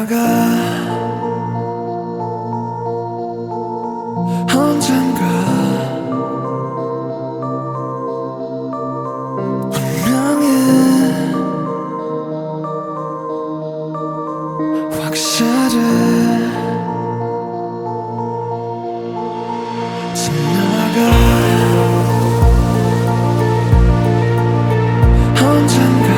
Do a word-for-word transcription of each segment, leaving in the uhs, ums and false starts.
언젠가 분명히 확실히 지나가 언젠가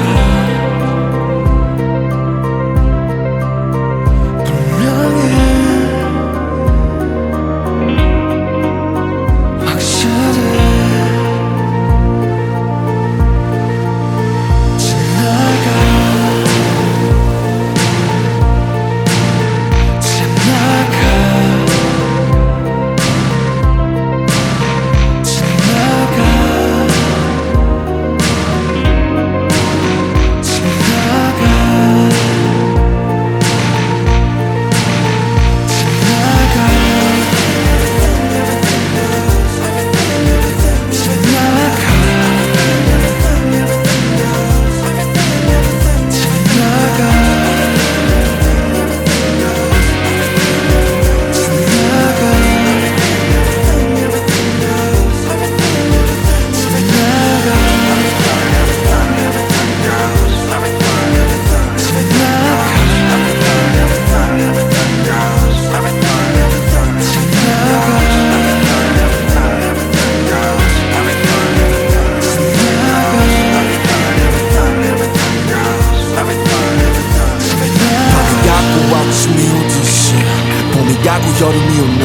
야구 여름이 오나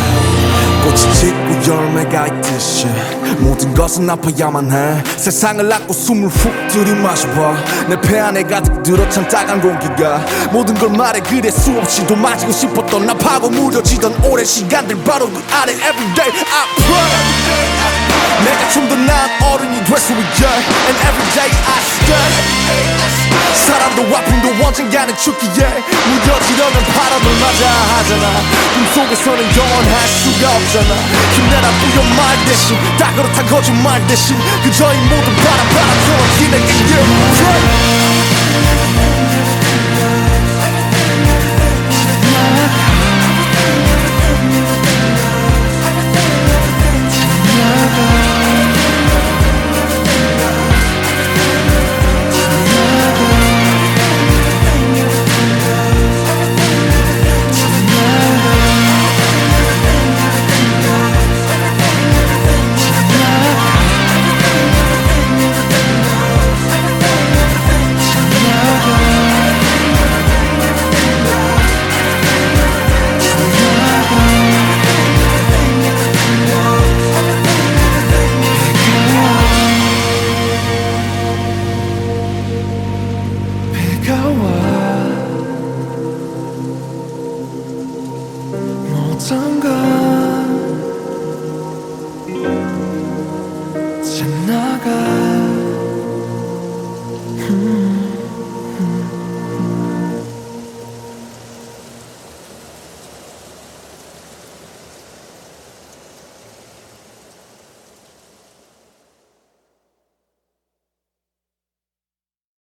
꽃이 짙고 열매가 있듯이 모든 것은 아파야만 해 세상을 낳고 숨을 훅 들이마셔봐 내 폐 안에 가득 들어찬 따간 공기가 모든 걸 말해 그래 수없이도 마시고 싶었던 나 파고 무뎌지던 오랜 시간들 바로 그 아래 Everyday I pray 내가 좀 더 나은 어른이 될 수 있게 And everyday I stay 사람도 아픔도 언젠가는 죽기에 무뎌지려면 바람을 맞아 하잖아 꿈속에서는 영원할 수가 없잖아 힘내라 뿌려 말 대신 다 그렇다 거짓말 대신 그저 이 모든 바람 바람처럼 기내게 yeah.